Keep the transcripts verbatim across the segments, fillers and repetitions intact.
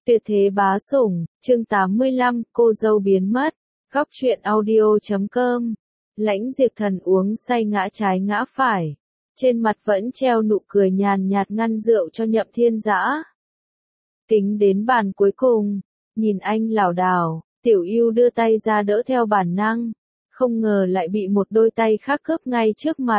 Tuyệt thế bá sủng, chương tám mươi lăm, cô dâu biến mất. Góc truyện audio chấm com. Lãnh Diệp Thần uống say ngã trái ngã phải. Trên mặt vẫn treo nụ cười nhàn nhạt ngăn rượu cho Nhậm Thiên Dã. Tính đến bàn cuối cùng, nhìn anh lảo đảo, Tiểu Yêu đưa tay ra đỡ theo bản năng. Không ngờ lại bị một đôi tay khác cướp ngay trước mặt.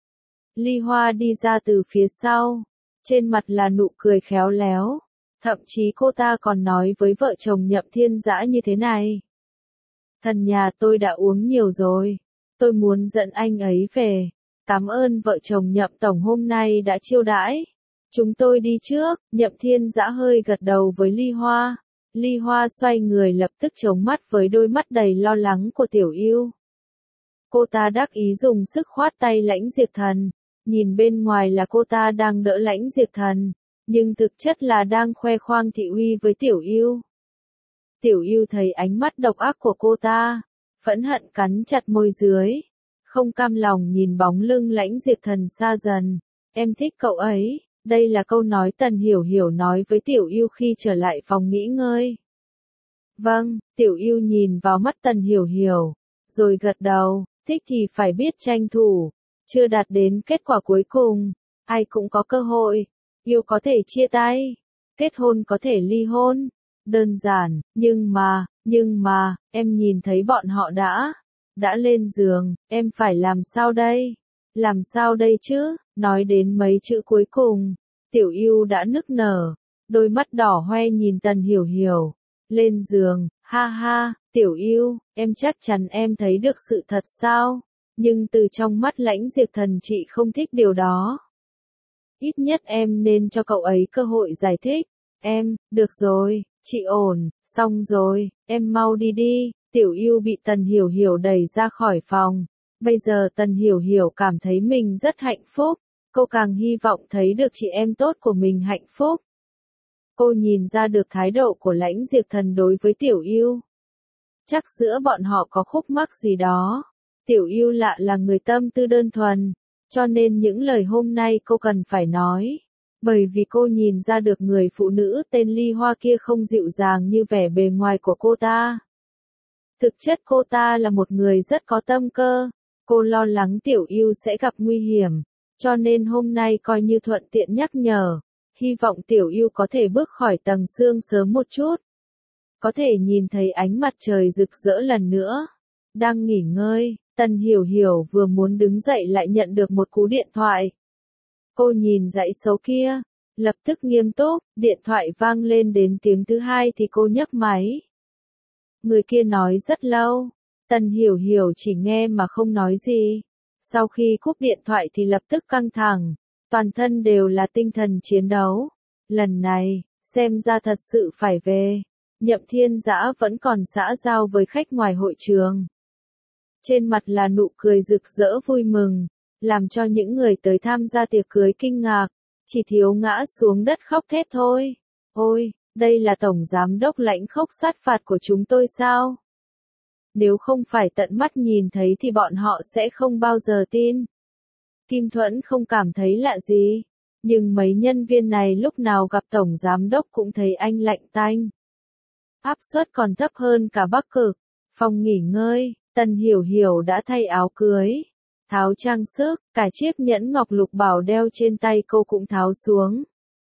Ly Hoa đi ra từ phía sau. Trên mặt là nụ cười khéo léo. Thậm chí cô ta còn nói với vợ chồng Nhậm Thiên Dã như thế này. Thần nhà tôi đã uống nhiều rồi. Tôi muốn dẫn anh ấy về. Cảm ơn vợ chồng Nhậm Tổng hôm nay đã chiêu đãi. Chúng tôi đi trước. Nhậm Thiên Dã hơi gật đầu với Ly Hoa. Ly Hoa xoay người lập tức chống mắt với đôi mắt đầy lo lắng của Tiểu Yêu. Cô ta đắc ý dùng sức khoát tay Lãnh Diệp Thần. Nhìn bên ngoài là cô ta đang đỡ Lãnh Diệp Thần. Nhưng thực chất là đang khoe khoang thị uy với Tiểu Yêu. Tiểu Yêu thấy ánh mắt độc ác của cô ta, phẫn hận cắn chặt môi dưới, không cam lòng nhìn bóng lưng Lãnh Diệp Thần xa dần. Em thích cậu ấy, đây là câu nói Tần Hiểu Hiểu nói với Tiểu Yêu khi trở lại phòng nghỉ ngơi. Vâng, Tiểu Yêu nhìn vào mắt Tần Hiểu Hiểu, rồi gật đầu, thích thì phải biết tranh thủ, chưa đạt đến kết quả cuối cùng, ai cũng có cơ hội. Yêu có thể chia tay, kết hôn có thể ly hôn, đơn giản, nhưng mà, nhưng mà, em nhìn thấy bọn họ đã, đã lên giường, em phải làm sao đây? Làm sao đây chứ? Nói đến mấy chữ cuối cùng, Tiểu Yêu đã nức nở, đôi mắt đỏ hoe nhìn Tần Hiểu Hiểu, lên giường, ha ha, Tiểu Yêu, em chắc chắn em thấy được sự thật sao? Nhưng từ trong mắt Lãnh Diệp Thần chị không thích điều đó. Ít nhất em nên cho cậu ấy cơ hội giải thích. Em, được rồi, chị ổn, xong rồi, em mau đi đi. Tiểu Yêu bị Tần Hiểu Hiểu đẩy ra khỏi phòng. Bây giờ Tần Hiểu Hiểu cảm thấy mình rất hạnh phúc. Cô càng hy vọng thấy được chị em tốt của mình hạnh phúc. Cô nhìn ra được thái độ của Lãnh Diệp Thần đối với Tiểu Yêu. Chắc giữa bọn họ có khúc mắc gì đó. Tiểu Yêu lạ là người tâm tư đơn thuần. Cho nên những lời hôm nay cô cần phải nói. Bởi vì cô nhìn ra được người phụ nữ tên Ly Hoa kia không dịu dàng như vẻ bề ngoài của cô ta. Thực chất cô ta là một người rất có tâm cơ. Cô lo lắng Tiểu Yêu sẽ gặp nguy hiểm. Cho nên hôm nay coi như thuận tiện nhắc nhở. Hy vọng Tiểu Yêu có thể bước khỏi tầng xương sớm một chút. Có thể nhìn thấy ánh mặt trời rực rỡ lần nữa. Đang nghỉ ngơi. Tần Hiểu Hiểu vừa muốn đứng dậy lại nhận được một cú điện thoại. Cô nhìn dãy số kia, lập tức nghiêm túc, điện thoại vang lên đến tiếng thứ hai thì cô nhấc máy. Người kia nói rất lâu, Tần Hiểu Hiểu chỉ nghe mà không nói gì. Sau khi cúp điện thoại thì lập tức căng thẳng, toàn thân đều là tinh thần chiến đấu. Lần này, xem ra thật sự phải về. Nhậm Thiên Dã vẫn còn xã giao với khách ngoài hội trường. Trên mặt là nụ cười rực rỡ vui mừng, làm cho những người tới tham gia tiệc cưới kinh ngạc, chỉ thiếu ngã xuống đất khóc thét thôi. Ôi, đây là tổng giám đốc Lãnh Khốc sát phạt của chúng tôi sao? Nếu không phải tận mắt nhìn thấy thì bọn họ sẽ không bao giờ tin. Kim Thuẫn không cảm thấy lạ gì, nhưng mấy nhân viên này lúc nào gặp tổng giám đốc cũng thấy anh lạnh tanh. Áp suất còn thấp hơn cả Bắc Cực. Phòng nghỉ ngơi. Tần Hiểu Hiểu đã thay áo cưới, tháo trang sức, cả chiếc nhẫn ngọc lục bảo đeo trên tay cô cũng tháo xuống.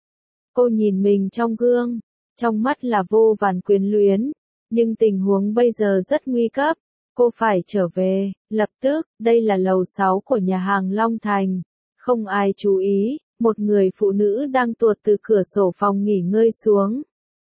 Cô nhìn mình trong gương, trong mắt là vô vàn quyến luyến, nhưng tình huống bây giờ rất nguy cấp, cô phải trở về, lập tức, đây là lầu sáu của nhà hàng Long Thành, không ai chú ý, một người phụ nữ đang tuột từ cửa sổ phòng nghỉ ngơi xuống.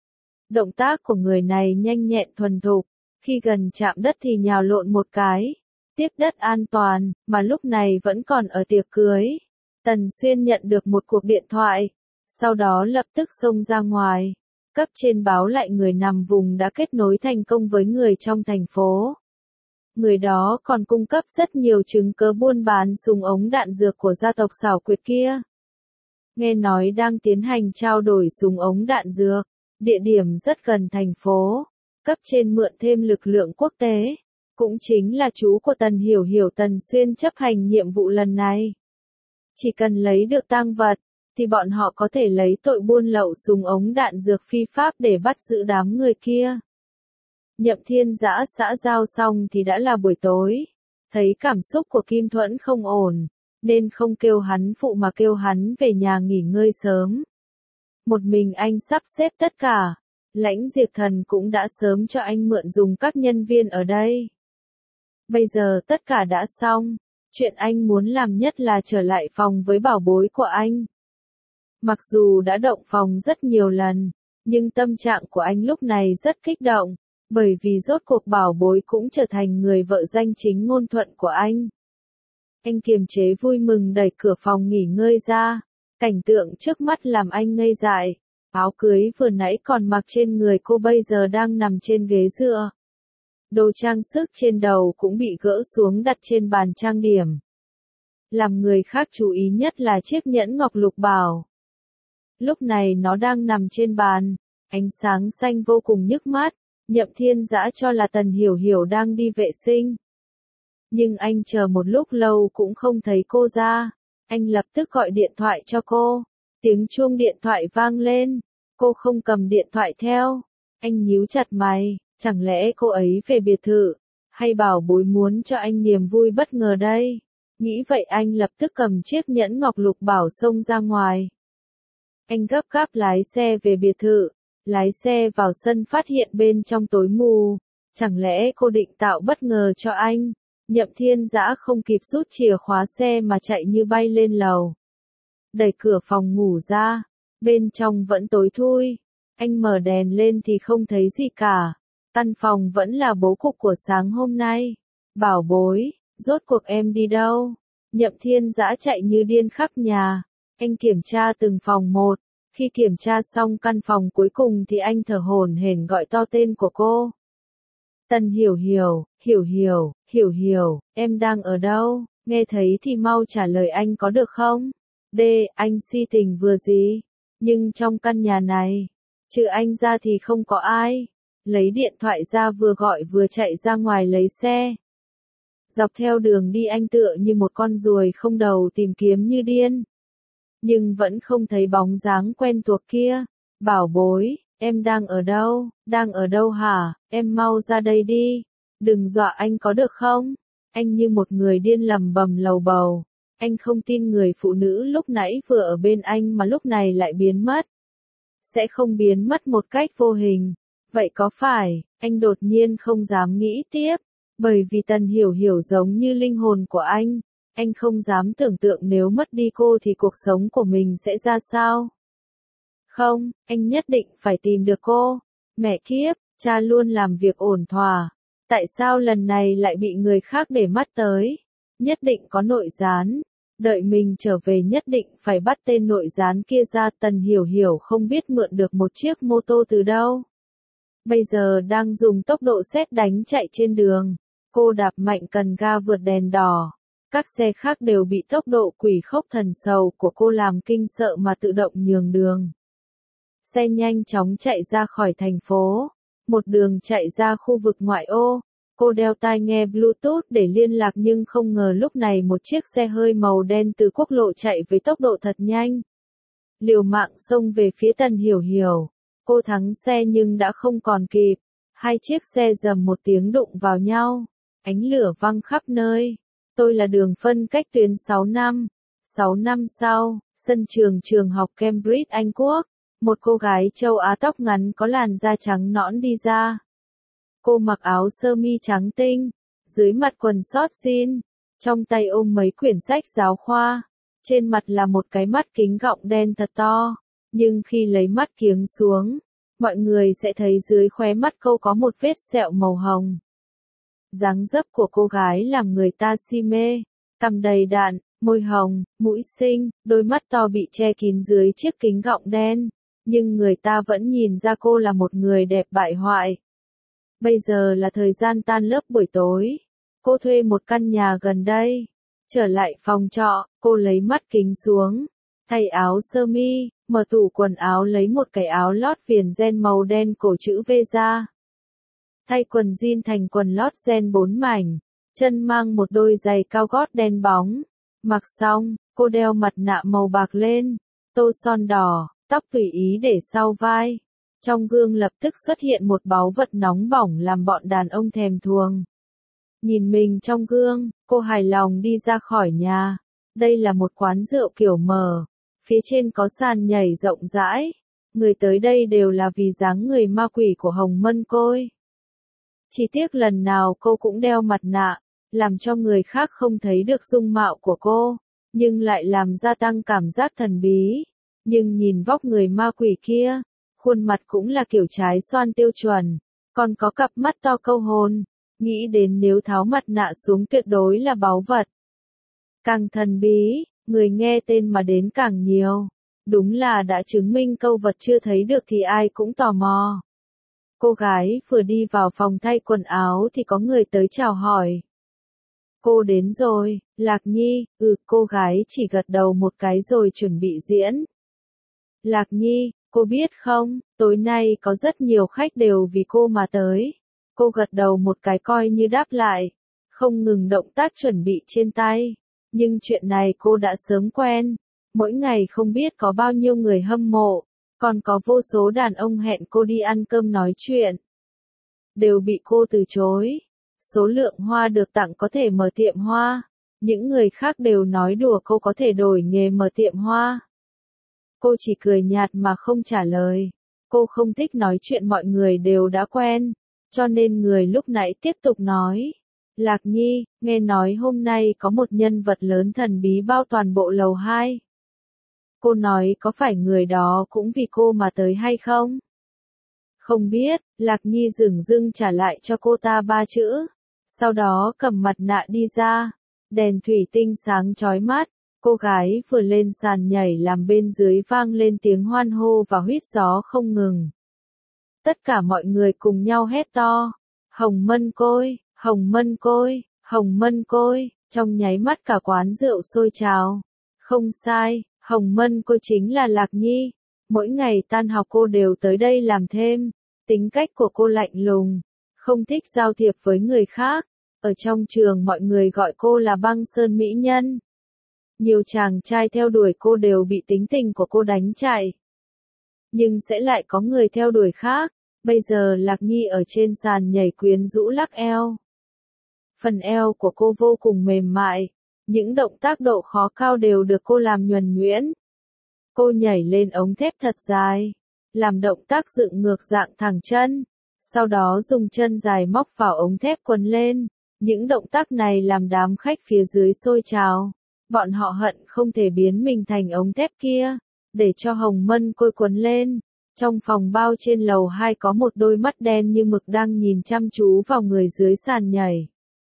Động tác của người này nhanh nhẹn thuần thục. Khi gần chạm đất thì nhào lộn một cái, tiếp đất an toàn, mà lúc này vẫn còn ở tiệc cưới. Tần Xuyên nhận được một cuộc điện thoại, sau đó lập tức xông ra ngoài. Cấp trên báo lại người nằm vùng đã kết nối thành công với người trong thành phố. Người đó còn cung cấp rất nhiều chứng cứ buôn bán súng ống đạn dược của gia tộc xảo quyệt kia. Nghe nói đang tiến hành trao đổi súng ống đạn dược, địa điểm rất gần thành phố. Cấp trên mượn thêm lực lượng quốc tế, cũng chính là chú của Tần Hiểu Hiểu Tần Xuyên chấp hành nhiệm vụ lần này. Chỉ cần lấy được tang vật, thì bọn họ có thể lấy tội buôn lậu súng ống đạn dược phi pháp để bắt giữ đám người kia. Nhậm Thiên Dã xã giao xong thì đã là buổi tối. Thấy cảm xúc của Kim Thuẫn không ổn, nên không kêu hắn phụ mà kêu hắn về nhà nghỉ ngơi sớm. Một mình anh sắp xếp tất cả. Lãnh Diệp Thần cũng đã sớm cho anh mượn dùng các nhân viên ở đây. Bây giờ tất cả đã xong. Chuyện anh muốn làm nhất là trở lại phòng với bảo bối của anh. Mặc dù đã động phòng rất nhiều lần, nhưng tâm trạng của anh lúc này rất kích động, bởi vì rốt cuộc bảo bối cũng trở thành người vợ danh chính ngôn thuận của anh. Anh kiềm chế vui mừng đẩy cửa phòng nghỉ ngơi ra, cảnh tượng trước mắt làm anh ngây dại. Áo cưới vừa nãy còn mặc trên người cô bây giờ đang nằm trên ghế dựa. Đồ trang sức trên đầu cũng bị gỡ xuống đặt trên bàn trang điểm. Làm người khác chú ý nhất là chiếc nhẫn ngọc lục bảo. Lúc này nó đang nằm trên bàn, ánh sáng xanh vô cùng nhức mắt. Nhậm Thiên Dã cho là Tần Hiểu Hiểu đang đi vệ sinh. Nhưng anh chờ một lúc lâu cũng không thấy cô ra. Anh lập tức gọi điện thoại cho cô. Tiếng chuông điện thoại vang lên. Cô không cầm điện thoại theo. Anh nhíu chặt mày, chẳng lẽ cô ấy về biệt thự, hay bảo bối muốn cho anh niềm vui bất ngờ đây? Nghĩ vậy anh lập tức cầm chiếc nhẫn ngọc lục bảo xông ra ngoài. Anh gấp gáp lái xe về biệt thự. Lái xe vào sân phát hiện bên trong tối mù. Chẳng lẽ cô định tạo bất ngờ cho anh? Nhậm Thiên Dã không kịp rút chìa khóa xe mà chạy như bay lên lầu. Đẩy cửa phòng ngủ ra. Bên trong vẫn tối thui. Anh mở đèn lên thì không thấy gì cả. Căn phòng vẫn là bố cục của sáng hôm nay. Bảo bối, rốt cuộc em đi đâu? Nhậm Thiên Dã chạy như điên khắp nhà. Anh kiểm tra từng phòng một. Khi kiểm tra xong căn phòng cuối cùng thì anh thở hổn hển gọi to tên của cô. Tần Hiểu Hiểu, Hiểu Hiểu, Hiểu Hiểu, em đang ở đâu? Nghe thấy thì mau trả lời anh có được không? D, anh si tình vừa gì? Nhưng trong căn nhà này, trừ anh ra thì không có ai. Lấy điện thoại ra vừa gọi vừa chạy ra ngoài lấy xe. Dọc theo đường đi anh tựa như một con ruồi không đầu tìm kiếm như điên. Nhưng vẫn không thấy bóng dáng quen thuộc kia. Bảo bối, em đang ở đâu? Đang ở đâu hả? Em mau ra đây đi. Đừng dọa anh có được không? Anh như một người điên lầm bầm lầu bầu. Anh không tin người phụ nữ lúc nãy vừa ở bên anh mà lúc này lại biến mất. Sẽ không biến mất một cách vô hình. Vậy có phải, anh đột nhiên không dám nghĩ tiếp. Bởi vì Tần Hiểu Hiểu giống như linh hồn của anh. Anh không dám tưởng tượng nếu mất đi cô thì cuộc sống của mình sẽ ra sao. Không, anh nhất định phải tìm được cô. Mẹ kiếp, cha luôn làm việc ổn thỏa. Tại sao lần này lại bị người khác để mắt tới? Nhất định có nội gián. Đợi mình trở về nhất định phải bắt tên nội gián kia ra. Tần Hiểu Hiểu không biết mượn được một chiếc mô tô từ đâu. Bây giờ đang dùng tốc độ sét đánh chạy trên đường. Cô đạp mạnh cần ga vượt đèn đỏ. Các xe khác đều bị tốc độ quỷ khốc thần sầu của cô làm kinh sợ mà tự động nhường đường. Xe nhanh chóng chạy ra khỏi thành phố. Một đường chạy ra khu vực ngoại ô. Cô đeo tai nghe Bluetooth để liên lạc nhưng không ngờ lúc này một chiếc xe hơi màu đen từ quốc lộ chạy với tốc độ thật nhanh. Liều mạng xông về phía Tần Hiểu Hiểu. Cô thắng xe nhưng đã không còn kịp. Hai chiếc xe rầm một tiếng đụng vào nhau. Ánh lửa văng khắp nơi. Tôi là đường phân cách tuyến sáu năm. sáu năm sau, sân trường trường học Cambridge Anh Quốc. Một cô gái châu Á tóc ngắn có làn da trắng nõn đi ra. Cô mặc áo sơ mi trắng tinh, dưới mặt quần short jean, trong tay ôm mấy quyển sách giáo khoa. Trên mặt là một cái mắt kính gọng đen thật to, nhưng khi lấy mắt kiếng xuống, mọi người sẽ thấy dưới khóe mắt cô có một vết sẹo màu hồng. Dáng dấp của cô gái làm người ta si mê, cằm đầy đặn, môi hồng, mũi xinh, đôi mắt to bị che kín dưới chiếc kính gọng đen, nhưng người ta vẫn nhìn ra cô là một người đẹp bại hoại. Bây giờ là thời gian tan lớp buổi tối. Cô thuê một căn nhà gần đây. Trở lại phòng trọ, cô lấy mắt kính xuống, thay áo sơ mi, mở tủ quần áo lấy một cái áo lót viền ren màu đen cổ chữ V ra. Thay quần jean thành quần lót ren bốn mảnh, chân mang một đôi giày cao gót đen bóng. Mặc xong, cô đeo mặt nạ màu bạc lên, tô son đỏ, tóc tùy ý để sau vai. Trong gương lập tức xuất hiện một báu vật nóng bỏng làm bọn đàn ông thèm thuồng. Nhìn mình trong gương, cô hài lòng đi ra khỏi nhà. Đây là một quán rượu kiểu mở. Phía trên có sàn nhảy rộng rãi. Người tới đây đều là vì dáng người ma quỷ của Hồng Mân Côi. Chỉ tiếc lần nào cô cũng đeo mặt nạ, làm cho người khác không thấy được dung mạo của cô, nhưng lại làm gia tăng cảm giác thần bí. Nhưng nhìn vóc người ma quỷ kia, khuôn mặt cũng là kiểu trái xoan tiêu chuẩn, còn có cặp mắt to câu hồn, nghĩ đến nếu tháo mặt nạ xuống tuyệt đối là báu vật. Càng thần bí, người nghe tên mà đến càng nhiều. Đúng là đã chứng minh câu vật chưa thấy được thì ai cũng tò mò. Cô gái vừa đi vào phòng thay quần áo thì có người tới chào hỏi. Cô đến rồi, Lạc Nhi, ừ, cô gái chỉ gật đầu một cái rồi chuẩn bị diễn. Lạc Nhi, cô biết không, tối nay có rất nhiều khách đều vì cô mà tới. Cô gật đầu một cái coi như đáp lại, không ngừng động tác chuẩn bị trên tay. Nhưng chuyện này cô đã sớm quen, mỗi ngày không biết có bao nhiêu người hâm mộ, còn có vô số đàn ông hẹn cô đi ăn cơm nói chuyện. Đều bị cô từ chối. Số lượng hoa được tặng có thể mở tiệm hoa, những người khác đều nói đùa cô có thể đổi nghề mở tiệm hoa. Cô chỉ cười nhạt mà không trả lời. Cô không thích nói chuyện mọi người đều đã quen, cho nên người lúc nãy tiếp tục nói. Lạc Nhi, nghe nói hôm nay có một nhân vật lớn thần bí bao toàn bộ lầu hai. Cô nói có phải người đó cũng vì cô mà tới hay không? Không biết, Lạc Nhi dửng dưng trả lại cho cô ta ba chữ. Sau đó cầm mặt nạ đi ra. Đèn thủy tinh sáng chói mắt. Cô gái vừa lên sàn nhảy làm bên dưới vang lên tiếng hoan hô và huýt gió không ngừng. Tất cả mọi người cùng nhau hét to. Hồng Mân Côi, Hồng Mân Côi, Hồng Mân Côi. Trong nháy mắt cả quán rượu sôi trào. Không sai, Hồng Mân Côi chính là Lạc Nhi. Mỗi ngày tan học cô đều tới đây làm thêm. Tính cách của cô lạnh lùng, không thích giao thiệp với người khác. Ở trong trường mọi người gọi cô là băng sơn mỹ nhân. Nhiều chàng trai theo đuổi cô đều bị tính tình của cô đánh chạy. Nhưng sẽ lại có người theo đuổi khác. Bây giờ Lạc Nhi ở trên sàn nhảy quyến rũ lắc eo. Phần eo của cô vô cùng mềm mại. Những động tác độ khó cao đều được cô làm nhuần nhuyễn. Cô nhảy lên ống thép thật dài, làm động tác dựng ngược dạng thẳng chân, sau đó dùng chân dài móc vào ống thép quấn lên. Những động tác này làm đám khách phía dưới sôi trào. Bọn họ hận không thể biến mình thành ống thép kia, để cho Hồng Mân Côi quấn lên. Trong phòng bao trên lầu hai có một đôi mắt đen như mực đang nhìn chăm chú vào người dưới sàn nhảy.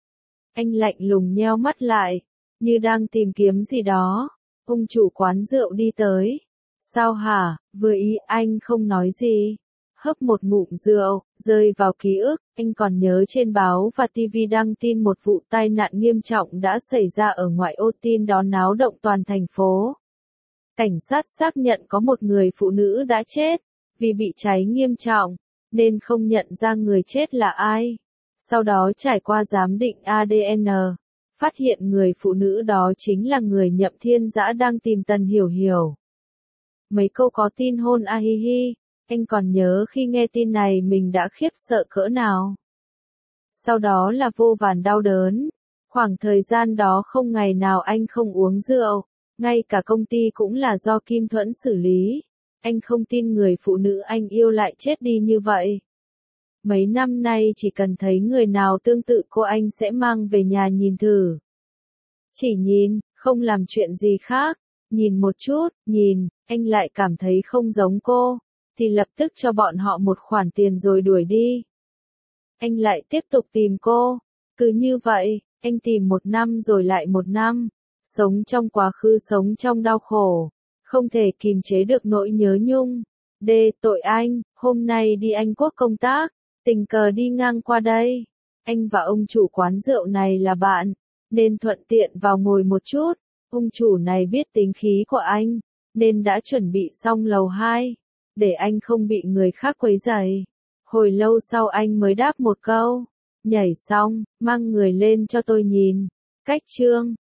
Anh lạnh lùng nheo mắt lại, như đang tìm kiếm gì đó. Ông chủ quán rượu đi tới. Sao hả, vừa ý anh không nói gì. Hớp một ngụm rượu, rơi vào ký ức, anh còn nhớ trên báo và ti vi đăng tin một vụ tai nạn nghiêm trọng đã xảy ra ở ngoại ô, tin đó náo động toàn thành phố. Cảnh sát xác nhận có một người phụ nữ đã chết, vì bị cháy nghiêm trọng, nên không nhận ra người chết là ai. Sau đó trải qua giám định a đê en, phát hiện người phụ nữ đó chính là người Nhậm Thiên Dã đang tìm Tần Hiểu Hiểu. Mấy câu có tin hôn a hi hi, anh còn nhớ khi nghe tin này mình đã khiếp sợ cỡ nào. Sau đó là vô vàn đau đớn. Khoảng thời gian đó không ngày nào anh không uống rượu, ngay cả công ty cũng là do Kim Thuẫn xử lý. Anh không tin người phụ nữ anh yêu lại chết đi như vậy. Mấy năm nay chỉ cần thấy người nào tương tự cô anh sẽ mang về nhà nhìn thử. Chỉ nhìn, không làm chuyện gì khác. Nhìn một chút, nhìn, anh lại cảm thấy không giống cô, thì lập tức cho bọn họ một khoản tiền rồi đuổi đi. Anh lại tiếp tục tìm cô. Cứ như vậy, anh tìm một năm rồi lại một năm. Sống trong quá khứ, sống trong đau khổ. Không thể kìm chế được nỗi nhớ nhung. Đê, tội anh, hôm nay đi Anh Quốc công tác, tình cờ đi ngang qua đây. Anh và ông chủ quán rượu này là bạn, nên thuận tiện vào ngồi một chút. Ông chủ này biết tính khí của anh, nên đã chuẩn bị xong lầu hai, để anh không bị người khác quấy rầy. Hồi lâu sau anh mới đáp một câu, nhảy xong, mang người lên cho tôi nhìn. Cách chương